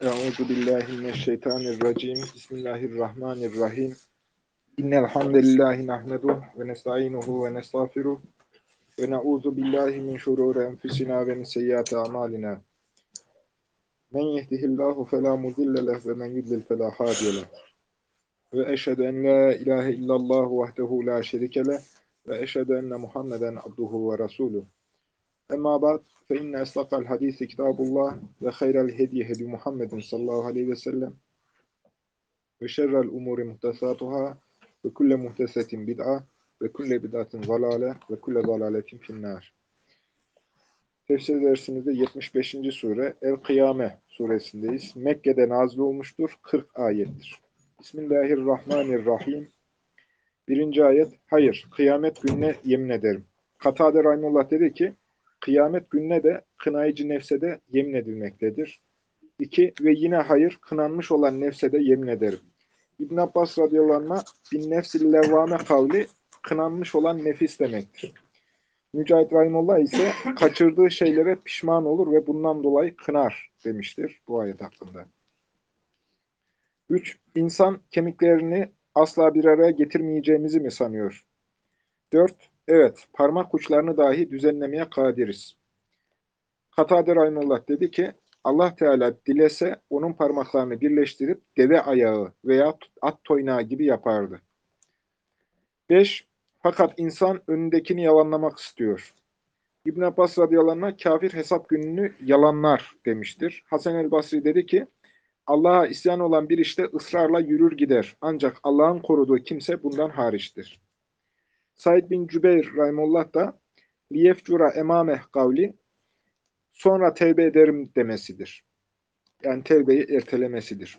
Euzu billahi mineşşeytanirracim. Bismillahirrahmanirrahim. İnnel hamdelellahi nahmeduhu ve nestainuhu ve nestağfiruh ve na'uzu billahi min şururi enfusina ve min seyyiati amalina. Men yehdihillahu fela mudille leh ve men yudlil fela hadiye leh. Ve eşhedü en la ilahe illallah vahdehu la şerike leh ve eşhedü enne Muhammeden abduhu ve resuluh. Emma ba'd fe inne esdaqal hadisi kitabullah ve hayral hediye hedi Muhammedin sallallahu aleyhi ve sellem ve şerrel umuri muhtesatuhâ ve kulle muhtesetin bid'a ve kulle bid'atin zalâle ve kulle zalâletin finnâr. Tefsir dersimizde 75. sure El-Kıyame suresindeyiz. Mekke'de nazil olmuştur. 40 ayettir. Bismillahirrahmanirrahim. 1. ayet. Hayır, kıyamet gününe yemin ederim. Katade Rahimullah dedi ki, kıyamet gününe de kınayıcı nefse de yemin edilmektedir. 2. Ve yine hayır, kınanmış olan nefse de yemin ederim. İbn Abbas radıyallahu anh, bin nefsil levvame kavli, kınanmış olan nefis demektir. Mücahit Rahimullah ise kaçırdığı şeylere pişman olur ve bundan dolayı kınar demiştir bu ayet hakkında. 3. İnsan kemiklerini asla bir araya getirmeyeceğimizi mi sanıyor? 4. Evet, parmak uçlarını dahi düzenlemeye kadiriz. Katade Rahimullah dedi ki, Allah Teala dilese onun parmaklarını birleştirip deve ayağı veya at toynağı gibi yapardı. 5. Fakat insan önündekini yalanlamak istiyor. İbn Abbas radıyallahu anh kafir hesap gününü yalanlar demiştir. Hasan el-Basri dedi ki, Allah'a isyan olan bir işte ısrarla yürür gider. Ancak Allah'ın koruduğu kimse bundan hariçtir. Said bin Cübeyr rahimullah da liyefcura emameh kavli sonra tevbe ederim demesidir. Yani tevbeyi ertelemesidir.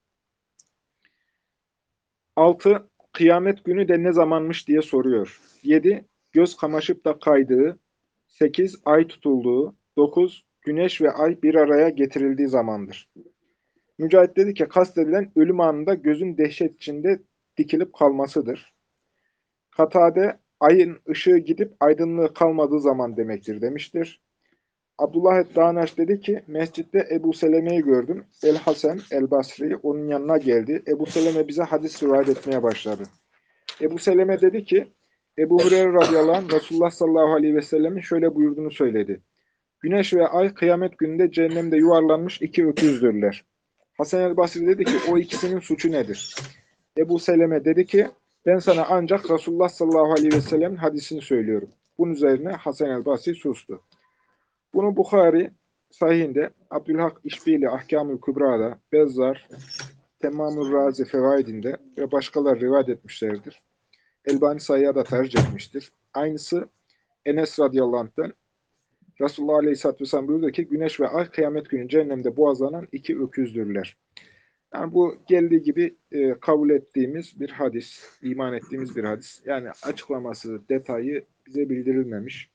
6. Kıyamet günü de ne zamanmış diye soruyor. 7. Göz kamaşıp da kaydığı. 8. Ay tutulduğu. 9. Güneş ve ay bir araya getirildiği zamandır. Mücahit dedi ki kastedilen ölüm anında gözün dehşet içinde dikilip kalmasıdır. Katade ayın ışığı gidip aydınlığı kalmadığı zaman demektir demiştir. Abdullah et-Danaş dedi ki mescitte Ebu Seleme'yi gördüm. El-Hasan el-Basri onun yanına geldi. Ebu Seleme bize hadis rivayet etmeye başladı. Ebu Seleme dedi ki Ebu Hureyre radıyallahu anh Resulullah sallallahu aleyhi ve sellemin şöyle buyurduğunu söyledi. Güneş ve ay kıyamet gününde cehennemde yuvarlanmış iki öküzdürler. Hasan el-Basri dedi ki o ikisinin suçu nedir? Ebu Seleme dedi ki ben sana ancak Resulullah sallallahu aleyhi ve sellemin hadisini söylüyorum. Bunun üzerine Hasan el-Basri sustu. Bunu Bukhari sahihinde, Abdülhak İşbili Ahkam-ı Kübra'da, Bezzar, Temmamur Razi Fevaidinde ve başkaları rivayet etmişlerdir. Elbani Sayı'ya da tercih etmiştir. Aynısı Enes radıyallahu anh'ten Resulullah aleyhisselatü vesselam buyurdu ki güneş ve ay kıyamet günü cehennemde boğazlanan iki öküzdürler. Yani bu geldiği gibi kabul ettiğimiz bir hadis, iman ettiğimiz bir hadis. Yani açıklaması, detayı bize bildirilmemiş.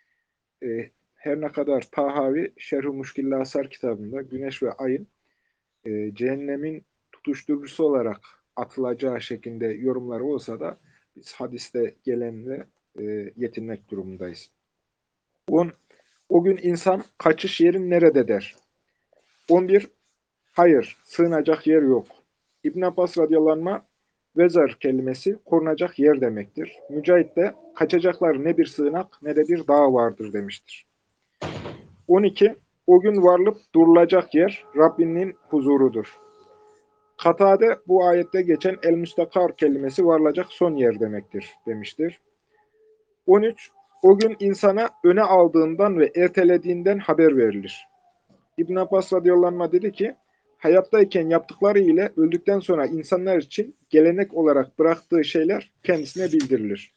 Her ne kadar Tahavi Şerh-i Muşkil-i Asar kitabında güneş ve ayın cehennemin tutuşturucusu olarak atılacağı şeklinde yorumları olsa da biz hadiste gelenle yetinmek durumundayız. 10. O gün insan kaçış yerin nerede der? 11. Hayır, sığınacak yer yok. İbn Abbas radıyallahu anh vezar kelimesi korunacak yer demektir. Mücahit de kaçacakları ne bir sığınak ne de bir dağ vardır demiştir. 12. O gün varılıp durulacak yer Rabbinin huzurudur. Katade bu ayette geçen el-müstakar kelimesi varılacak son yer demektir demiştir. 13. O gün insana öne aldığından ve ertelediğinden haber verilir. İbn Abbas radıyallahu anh dedi ki hayattayken yaptıkları ile öldükten sonra insanlar için gelenek olarak bıraktığı şeyler kendisine bildirilir.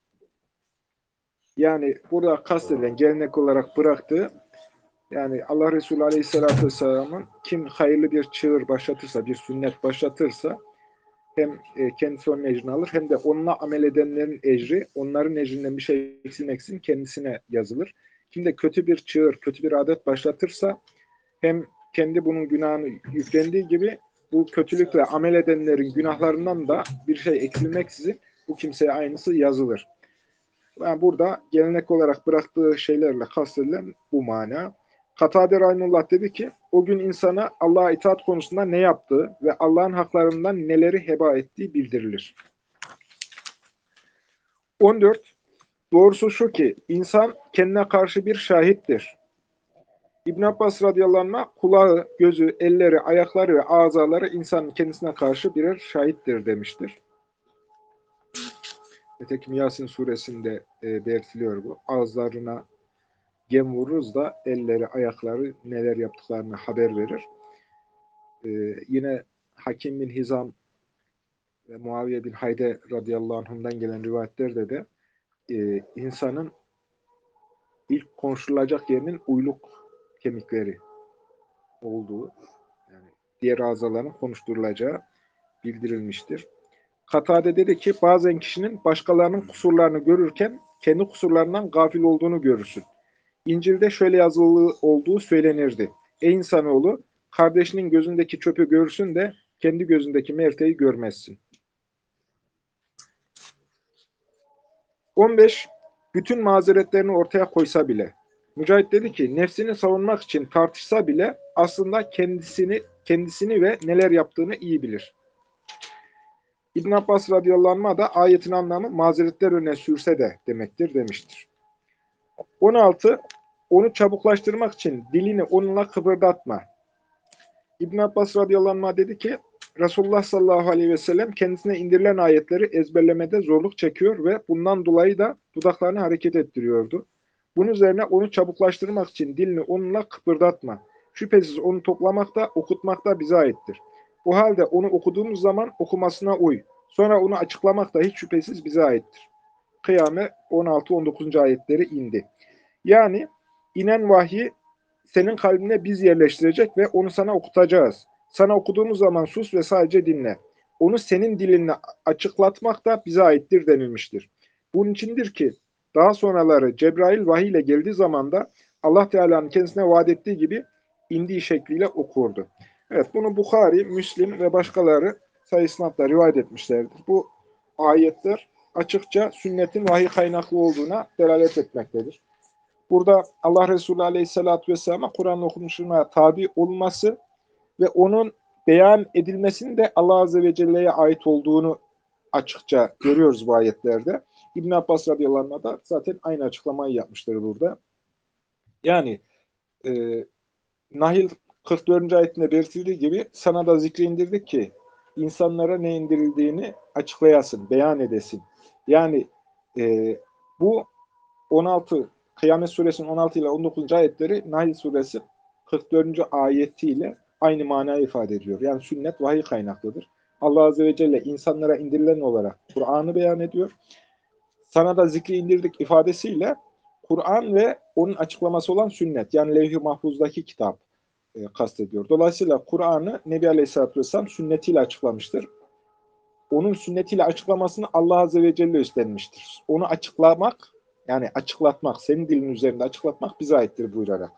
Yani burada kastedilen gelenek olarak bıraktığı yani Allah Resulü Aleyhisselatü Vesselam'ın kim hayırlı bir çığır başlatırsa, bir sünnet başlatırsa hem kendisi onun ecrini alır hem de onunla amel edenlerin ecri, onların ecrinden bir şey eksilmeksizin kendisine yazılır. Kim de kötü bir çığır, kötü bir adet başlatırsa hem kendi bunun günahını yüklendiği gibi bu kötülükle amel edenlerin günahlarından da bir şey eksilmeksizin bu kimseye aynısı yazılır. Yani burada gelenek olarak bıraktığı şeylerle kastedilen bu mana. Katade Rahimullah dedi ki, o gün insana Allah'a itaat konusunda ne yaptığı ve Allah'ın haklarından neleri heba ettiği bildirilir. 14. Doğrusu şu ki, insan kendine karşı bir şahittir. İbn Abbas radıyallahu anh, kulağı, gözü, elleri, ayakları ve azaları insanın kendisine karşı birer şahittir demiştir. Nitekim Yasin suresinde belirtiliyor bu. Ağızlarına gem vururuz da elleri, ayakları neler yaptıklarını haber verir. Yine Hakim bin Hizam ve Muaviye bin Hayde radıyallahu anhum'dan gelen rivayetlerde de insanın ilk konuşulacak yerinin uyluk kemikleri olduğu, yani diğer azaların konuşturulacağı bildirilmiştir. Katade dedi ki, bazen kişinin başkalarının kusurlarını görürken kendi kusurlarından gafil olduğunu görürsün. İncil'de şöyle yazılı olduğu söylenirdi. Ey insanoğlu, kardeşinin gözündeki çöpü görürsün de kendi gözündeki merteği görmezsin. 15. Bütün mazeretlerini ortaya koysa bile. Mücahit dedi ki, nefsini savunmak için tartışsa bile aslında kendisini ve neler yaptığını iyi bilir. İbn Abbas radıyallahu anh'a da ayetin anlamı mazeretler önüne sürse de demektir demiştir. 16. Onu çabuklaştırmak için dilini onunla kıpırdatma. İbn Abbas radıyallahu anh'a dedi ki, Resulullah sallallahu aleyhi ve sellem kendisine indirilen ayetleri ezberlemede zorluk çekiyor ve bundan dolayı da dudaklarını hareket ettiriyordu. Bunun üzerine onu çabuklaştırmak için dilini onunla kıpırdatma. Şüphesiz onu toplamak da okutmak da bize aittir. O halde onu okuduğumuz zaman okumasına uy. Sonra onu açıklamak da hiç şüphesiz bize aittir. Kıyame 16-19. ayetleri indi. Yani inen vahyi senin kalbine biz yerleştirecek ve onu sana okutacağız. Sana okuduğumuz zaman sus ve sadece dinle. Onu senin dilinle açıklatmak da bize aittir denilmiştir. Bunun içindir ki daha sonraları Cebrail vahiy ile geldiği zaman da Allah Teala'nın kendisine vaat ettiği gibi indiği şekliyle okurdu. Evet, bunu Bukhari, Müslim ve başkaları sayısınatla rivayet etmişlerdir. Bu ayetler açıkça sünnetin vahiy kaynaklı olduğuna delalet etmektedir. Burada Allah Resulü Aleyhisselatü Vesselam'a Kur'an okunuşuna tabi olması ve onun beyan edilmesinin de Allah Azze ve Celle'ye ait olduğunu açıkça görüyoruz bu ayetlerde. İbn Abbas radıyallahu anh da zaten aynı açıklamayı yapmıştır burada. Yani Nahil 44. ayetinde belirtildiği gibi sana da zikri indirdik ki insanlara ne indirildiğini açıklayasın, beyan edesin. Yani bu 16 Kıyamet suresinin 16 ile 19. ayetleri Nahl suresi 44. ayetiyle aynı manayı ifade ediyor. Yani sünnet vahiy kaynaklıdır. Allah Azze ve Celle insanlara indirilen olarak Kur'an'ı beyan ediyor. Sana da zikri indirdik ifadesiyle Kur'an ve onun açıklaması olan sünnet, yani Levh-i Mahfuz'daki kitap kastediyor. Dolayısıyla Kur'an'ı Nebi Aleyhisselatü Vesselam sünnetiyle açıklamıştır. Onun sünnetiyle açıklamasını Allah Azze ve Celle üstlenmiştir. Onu açıklamak, yani açıklatmak, senin dilin üzerinde açıklatmak bize aittir buyurarak.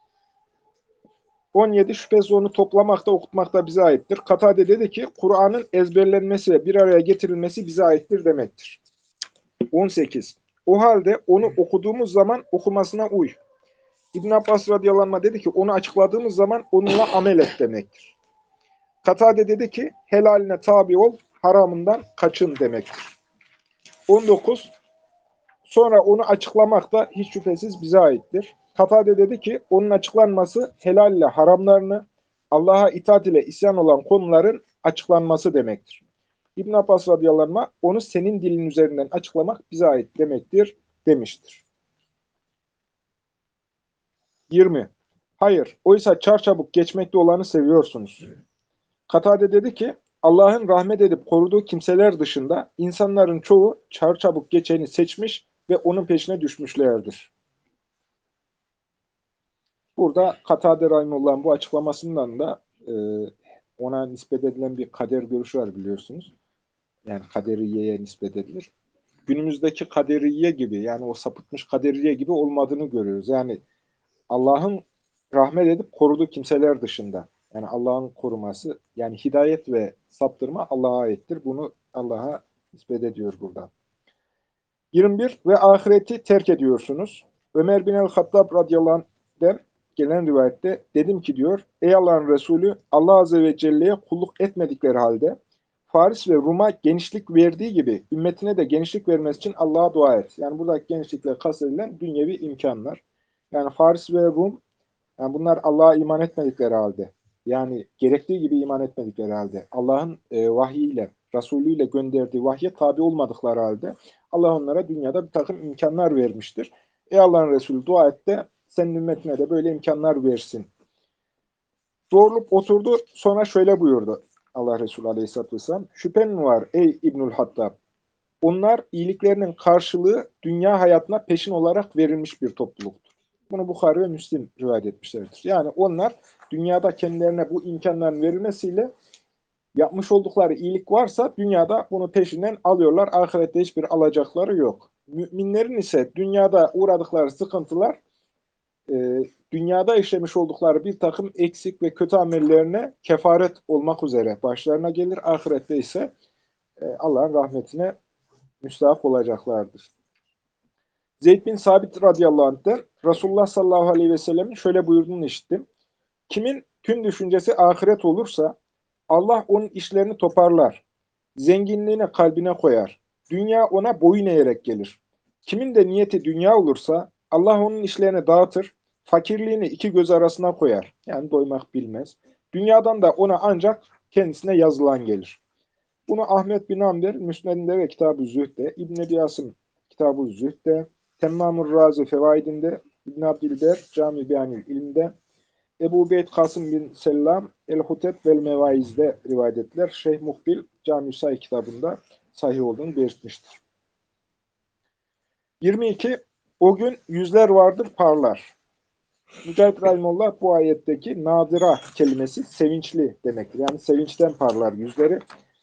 17. Şüphesiz onu toplamak da okutmak da bize aittir. Katade dedi ki, Kur'an'ın ezberlenmesi ve bir araya getirilmesi bize aittir demektir. 18. O halde onu okuduğumuz zaman okumasına uy. İbn Abbas radıyallahu anh dedi ki, onu açıkladığımız zaman onunla amel et demektir. Katade dedi ki, helaline tabi ol, haramından kaçın demektir. 19. Sonra onu açıklamak da hiç şüphesiz bize aittir. Katade dedi ki, onun açıklanması helal ile haramlarını, Allah'a itaat ile isyan olan konuların açıklanması demektir. İbn Abbas radıyallahu anh, onu senin dilin üzerinden açıklamak bize ait demektir demiştir. 20. Hayır, oysa çarçabuk geçmekte olanı seviyorsunuz. Katade dedi ki, Allah'ın rahmet edip koruduğu kimseler dışında insanların çoğu çarçabuk geçeni seçmiş ve onun peşine düşmüşlerdir. Burada Katade Rahimullah'ın bu açıklamasından da ona nispet edilen bir kader görüşü var biliyorsunuz. Yani kaderiyeye nispet edilir. Günümüzdeki kaderiye gibi, yani o sapıtmış kaderiye gibi olmadığını görüyoruz. Yani Allah'ın rahmet edip koruduğu kimseler dışında. Yani Allah'ın koruması, yani hidayet ve saptırma Allah'a aittir. Bunu Allah'a nispet ediyor burada. 21. Ve ahireti terk ediyorsunuz. Ömer bin el-Hattab radıyallahu anh'den gelen rivayette dedim ki diyor, ey Allah'ın Resulü, Allah Azze ve Celle'ye kulluk etmedikleri halde Faris ve Rum'a genişlik verdiği gibi ümmetine de genişlik vermesi için Allah'a dua et. Yani buradaki genişlikle kastedilen dünyevi imkanlar. Yani Faris ve Rum, yani bunlar Allah'a iman etmedikleri halde, yani gerektiği gibi iman etmedikleri halde, Allah'ın vahyiyle, Resulüyle gönderdiği vahye tabi olmadıkları halde Allah onlara dünyada bir takım imkanlar vermiştir. Ey Allah'ın Resulü dua et de senin ümmetine de böyle imkanlar versin. Doğrulup oturdu, sonra şöyle buyurdu Allah Resulü Aleyhisselatü Vesselam. Şüphen mi var ey İbnül Hattab? Onlar iyiliklerinin karşılığı dünya hayatına peşin olarak verilmiş bir topluluktur. Bunu Bukhari ve Müslim rivayet etmişlerdir. Yani onlar dünyada kendilerine bu imkanların verilmesiyle yapmış oldukları iyilik varsa dünyada bunu peşinden alıyorlar. Ahirette hiçbir alacakları yok. Müminlerin ise dünyada uğradıkları sıkıntılar dünyada işlemiş oldukları bir takım eksik ve kötü amellerine kefaret olmak üzere başlarına gelir. Ahirette ise Allah'ın rahmetine müstahak olacaklardır. Zeyd bin Sabit radıyallahu anh'ten Resulullah sallallahu aleyhi ve sellemin şöyle buyurduğunu işittim. Kimin tüm düşüncesi ahiret olursa Allah onun işlerini toparlar. Zenginliğini kalbine koyar. Dünya ona boyun eğerek gelir. Kimin de niyeti dünya olursa Allah onun işlerini dağıtır. Fakirliğini iki göz arasına koyar. Yani doymak bilmez. Dünyadan da ona ancak kendisine yazılan gelir. Bunu Ahmet bin Amber Müsned'inde ve Kitab-ı Zühd'de, İbn-i Diyas'ın Kitab-ı Zühd'de, Temmamur Razi Fevaidinde, İbn Abdilber Cami Beyanil İlm'de, Ebu Beyd Kasım bin Sellam El-Huteb vel Mevaiz'de rivayet ettiler. Şeyh Muhbil Cami-i Say kitabında sahih olduğunu belirtmiştir. 22. O gün yüzler vardır parlar. Mücahit Rahimullah bu ayetteki nadira kelimesi sevinçli demektir. Yani sevinçten parlar yüzleri.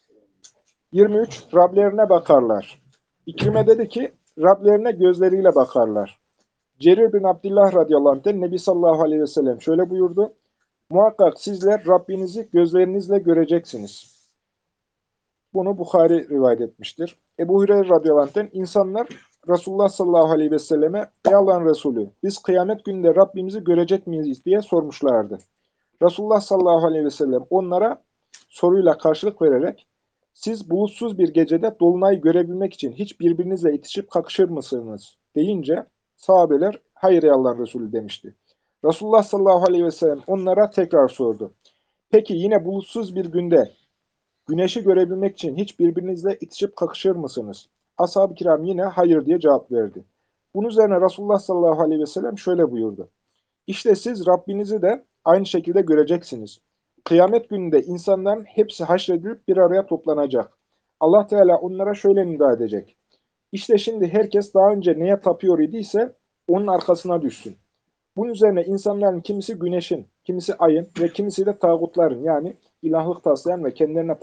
23. Rablerine bakarlar. İkrime dedi ki Rablerine gözleriyle bakarlar. Cerir bin Abdullah radıyallahu anh'ten Nebi sallallahu aleyhi ve sellem şöyle buyurdu. Muhakkak sizler Rabbinizi gözlerinizle göreceksiniz. Bunu Bukhari rivayet etmiştir. Ebu Hureyre radıyallahu anh'ten insanlar Resulullah sallallahu aleyhi ve selleme ey Allah'ın Resulü biz kıyamet gününde Rabbimizi görecek miyiz diye sormuşlardı. Resulullah sallallahu aleyhi ve sellem onlara soruyla karşılık vererek siz bulutsuz bir gecede dolunayı görebilmek için hiç birbirinizle itişip kakışır mısınız deyince sahabeler hayır ey Allah'ın Resulü demişti. Resulullah sallallahu aleyhi ve sellem onlara tekrar sordu. Peki yine bulutsuz bir günde güneşi görebilmek için hiç birbirinizle itişip kakışır mısınız? Ashab-ı kiram yine hayır diye cevap verdi. Bunun üzerine Resulullah sallallahu aleyhi ve sellem şöyle buyurdu. İşte siz Rabbinizi de aynı şekilde göreceksiniz. Kıyamet gününde insanların hepsi haşredilip bir araya toplanacak. Allah Teala onlara şöyle nida edecek. İşte şimdi herkes daha önce neye tapıyor idiyse onun arkasına düşsün. Bunun üzerine insanların kimisi güneşin, kimisi ayın ve kimisi de tağutların yani ilahlık taslayan ve kendilerine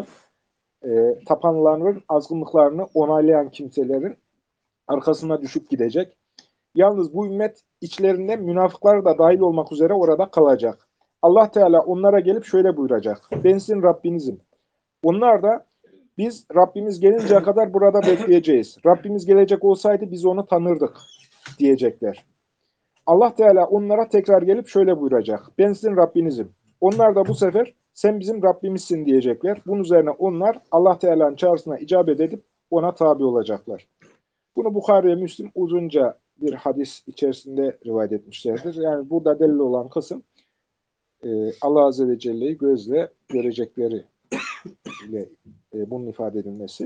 tapanların azgınlıklarını onaylayan kimselerin arkasına düşüp gidecek. Yalnız bu ümmet içlerinde münafıklar da dahil olmak üzere orada kalacak. Allah Teala onlara gelip şöyle buyuracak. Ben sizin Rabbinizim. Onlar da biz Rabbimiz gelinceye kadar burada bekleyeceğiz. Rabbimiz gelecek olsaydı biz onu tanırdık diyecekler. Allah Teala onlara tekrar gelip şöyle buyuracak. Ben sizin Rabbinizim. Onlar da bu sefer sen bizim Rabbimizsin diyecekler. Bunun üzerine onlar Allah Teala'nın çağrısına icabet edip ona tabi olacaklar. Bunu Bukhari ve Müslim uzunca bir hadis içerisinde rivayet etmişlerdir. Yani burada delil olan kısım Allah Azze ve Celle'yi gözle görecekleri ile bunun ifade edilmesi.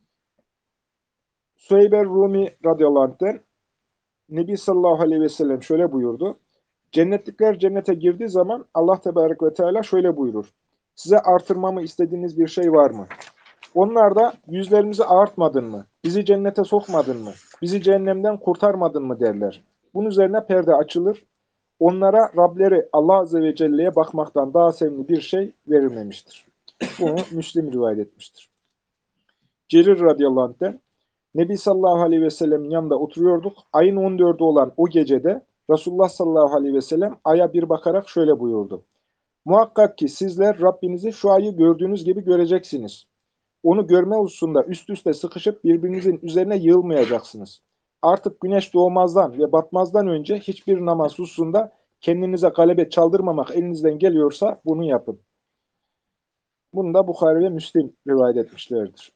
Süheyber Rumi radıyallahu anh'ten Nebi sallallahu aleyhi ve sellem şöyle buyurdu. Cennetlikler cennete girdiği zaman Allah Tebarek ve Teala şöyle buyurur. Size artırmamı istediğiniz bir şey var mı? Onlar da yüzlerimizi ağartmadın mı? Bizi cennete sokmadın mı? Bizi cehennemden kurtarmadın mı derler. Bunun üzerine perde açılır. Onlara Rableri Allah Azze ve Celle'ye bakmaktan daha sevimli bir şey verilmemiştir. Bunu Müslim rivayet etmiştir. Cerir radıyallahu anh'ten Nebi sallallahu aleyhi ve sellemin yanında oturuyorduk. Ayın 14'ü olan o gecede Resulullah sallallahu aleyhi ve sellem aya bir bakarak şöyle buyurdu. Muhakkak ki sizler Rabbinizi şu ayı gördüğünüz gibi göreceksiniz. Onu görme hususunda üst üste sıkışıp birbirinizin üzerine yığılmayacaksınız. Artık güneş doğmazdan ve batmazdan önce hiçbir namaz hususunda Kendinize galebe çaldırmamak elinizden geliyorsa bunu yapın. Bunu da Bukhari ve Müslim rivayet etmişlerdir.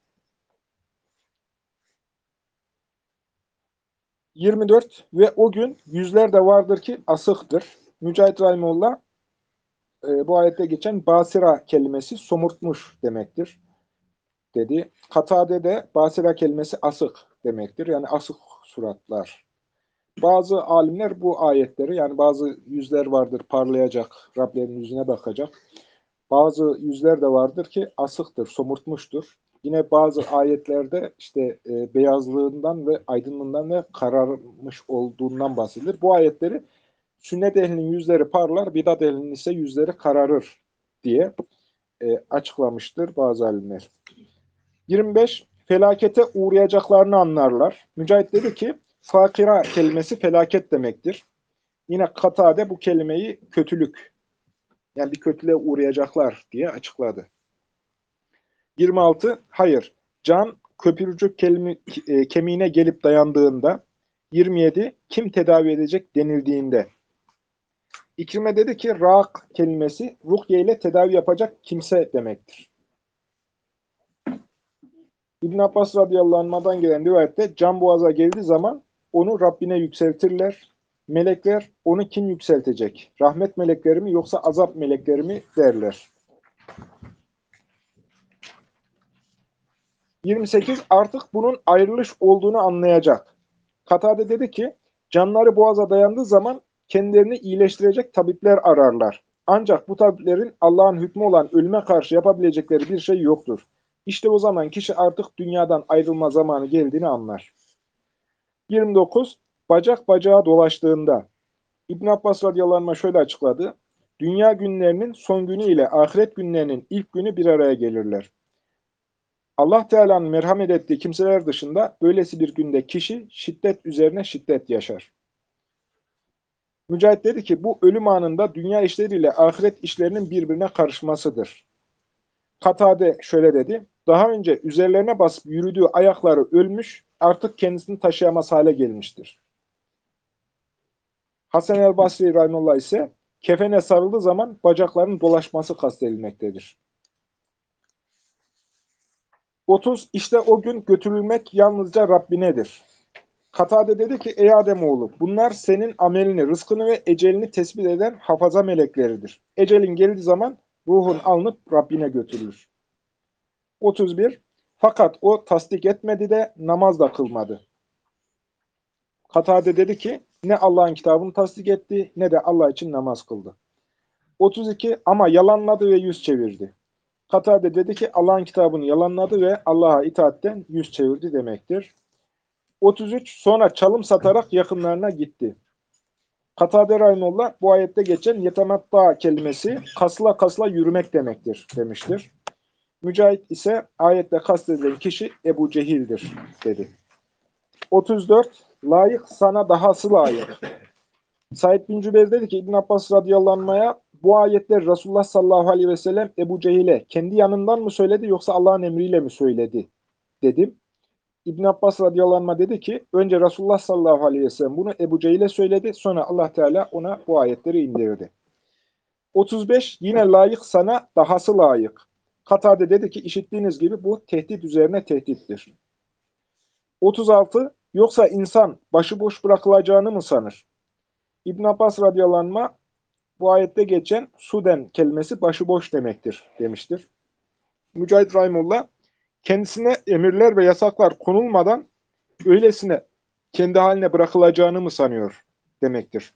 24 ve o gün yüzler de vardır ki asıktır. Mücahit Rahimullah bu ayette geçen basira kelimesi somurtmuş demektir dedi. Katade'de basira kelimesi asık demektir. Yani asık suratlar. Bazı alimler bu ayetleri, yani bazı yüzler vardır parlayacak, Rablerinin yüzüne bakacak. Bazı yüzler de vardır ki asıktır, somurtmuştur. Yine bazı ayetlerde işte beyazlığından ve aydınlığından ve kararmış olduğundan bahsedilir. Bu ayetleri sünnet ehlinin yüzleri parlar, bidat ehlinin ise yüzleri kararır diye açıklamıştır bazı alimler. 25. Felakete uğrayacaklarını anlarlar. Mücahit dedi ki, fakira kelimesi felaket demektir. Yine Katade bu kelimeyi kötülük, yani bir kötülüğe uğrayacaklar diye açıkladı. 26. Hayır. Can köpürücük kemiğine gelip dayandığında. 27. Kim tedavi edecek denildiğinde. İkrime dedi ki, rak kelimesi ruhye ile tedavi yapacak kimse demektir. İbn Abbas radıyallahu anh'dan gelen rivayette can boğaza geldiği zaman onu Rabbine yükseltirler. Melekler onu kim yükseltecek? Rahmet melekleri mi yoksa azap melekleri mi derler. 28. Artık bunun ayrılış olduğunu anlayacak. Katade dedi ki, canları boğaza dayandığı zaman kendilerini iyileştirecek tabipler ararlar. Ancak bu tabiplerin Allah'ın hükmü olan ölüme karşı yapabilecekleri bir şey yoktur. İşte o zaman kişi artık dünyadan ayrılma zamanı geldiğini anlar. 29. Bacak bacağa dolaştığında. İbn Abbas radıyallahu anh şöyle açıkladı. Dünya günlerinin son günü ile ahiret günlerinin ilk günü bir araya gelirler. Allah Teala'nın merhamet ettiği kimseler dışında böylesi bir günde kişi şiddet üzerine şiddet yaşar. Mücahit dedi ki bu ölüm anında dünya işleriyle ahiret işlerinin birbirine karışmasıdır. Katade şöyle dedi. Daha önce üzerlerine basıp yürüdüğü ayakları ölmüş, artık kendisini taşıyamaz hale gelmiştir. Hasan el-Basri rahimullah ise kefene sarıldığı zaman bacaklarının dolaşması kastedilmektedir. 30. İşte o gün götürülmek yalnızca Rabbinedir. Katade dedi ki ey Ademoğlu bunlar senin amelini, rızkını ve ecelini tespit eden hafaza melekleridir. Ecelin geldiği zaman ruhun alınıp Rabbine götürülür. 31. Fakat o tasdik etmedi de namaz da kılmadı. Katade dedi ki ne Allah'ın kitabını tasdik etti ne de Allah için namaz kıldı. 32. Ama yalanladı ve yüz çevirdi. Katade dedi ki Allah'ın kitabını yalanladı ve Allah'a itaatten yüz çevirdi demektir. 33. Sonra çalım satarak yakınlarına gitti. Katade rahimullah bu ayette geçen yetematta kelimesi kasla kasla yürümek demektir demiştir. Mücahit ise ayette kastedilen kişi Ebu Cehil'dir dedi. 34. Layık sana dahası layık. Said bin Cübeyr dedi ki İbn Abbas radıyallahu anh'a bu ayetler Resulullah sallallahu aleyhi ve sellem Ebu Cehil'e kendi yanından mı söyledi yoksa Allah'ın emriyle mi söyledi dedim. İbn Abbas radıyallahu anh'a dedi ki önce Resulullah sallallahu aleyhi ve sellem bunu Ebu Cehil'e söyledi sonra Allah Teala ona bu ayetleri indirdi. 35. Yine layık sana dahası layık. Katade dedi ki işittiğiniz gibi bu tehdit üzerine tehdittir. 36. Yoksa insan başıboş bırakılacağını mı sanır? İbn Abbas radıyallahu anh'a bu ayette geçen suden kelimesi başıboş demektir demiştir. Mücahit rahimullah kendisine emirler ve yasaklar konulmadan öylesine kendi haline bırakılacağını mı sanıyor demektir.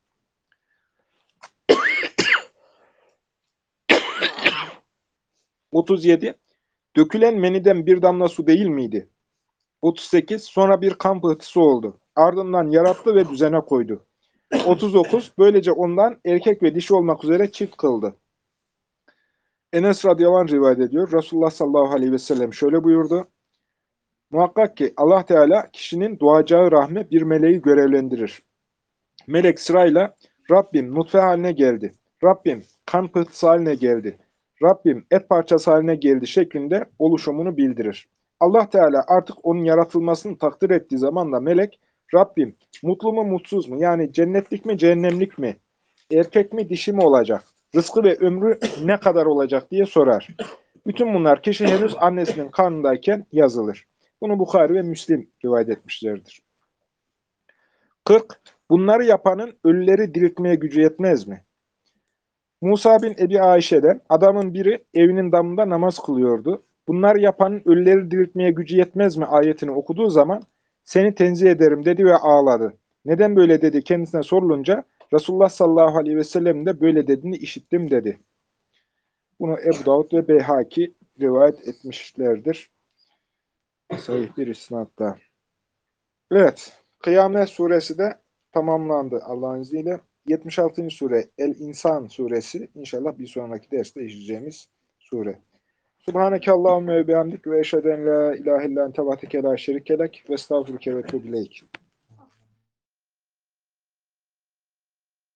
37. Dökülen meniden bir damla su değil miydi? 38. Sonra bir kan pıhtısı oldu. Ardından yarattı ve düzene koydu. 39. Böylece ondan erkek ve dişi olmak üzere çift kıldı. Enes radıyallahu anh rivayet ediyor. Resulullah sallallahu aleyhi ve sellem şöyle buyurdu. Muhakkak ki Allah Teala kişinin doğacağı rahme bir meleği görevlendirir. Melek sırayla Rabbim nutfe haline geldi. Rabbim kan pıhtısı haline geldi. Rabbim et parçası haline geldi şeklinde oluşumunu bildirir. Allah Teala artık onun yaratılmasını takdir ettiği zaman da melek Rabbim mutlu mu mutsuz mu yani cennetlik mi cehennemlik mi Erkek mi dişi mi olacak? Rızkı ve ömrü ne kadar olacak diye sorar. Bütün bunlar kişi henüz annesinin karnındayken yazılır. Bunu Bukhari ve Müslim rivayet etmişlerdir. 40. Bunları yapanın ölüleri diriltmeye gücü yetmez mi? Musa bin Ebi Ayşe'den adamın biri evinin damında namaz kılıyordu. Bunları yapanın ölüleri diriltmeye gücü yetmez mi ayetini okuduğu zaman seni tenzih ederim dedi ve ağladı. Neden böyle dedi kendisine sorulunca Resulullah sallallahu aleyhi ve sellem de böyle dediğini işittim dedi. Bunu Ebu Davud ve Beyhaki rivayet etmişlerdir. Sahih bir isnatla. Evet, Kıyamet suresi de tamamlandı Allah'ın izniyle. 76. sure El-İnsan suresi inşallah bir sonraki derste işleyeceğimiz sure. Subhaneke Allahümme ve bihamdik ve eşheden la ilahe illan tevateke la şerikelek ve estağfurüke ve tuğbileyk.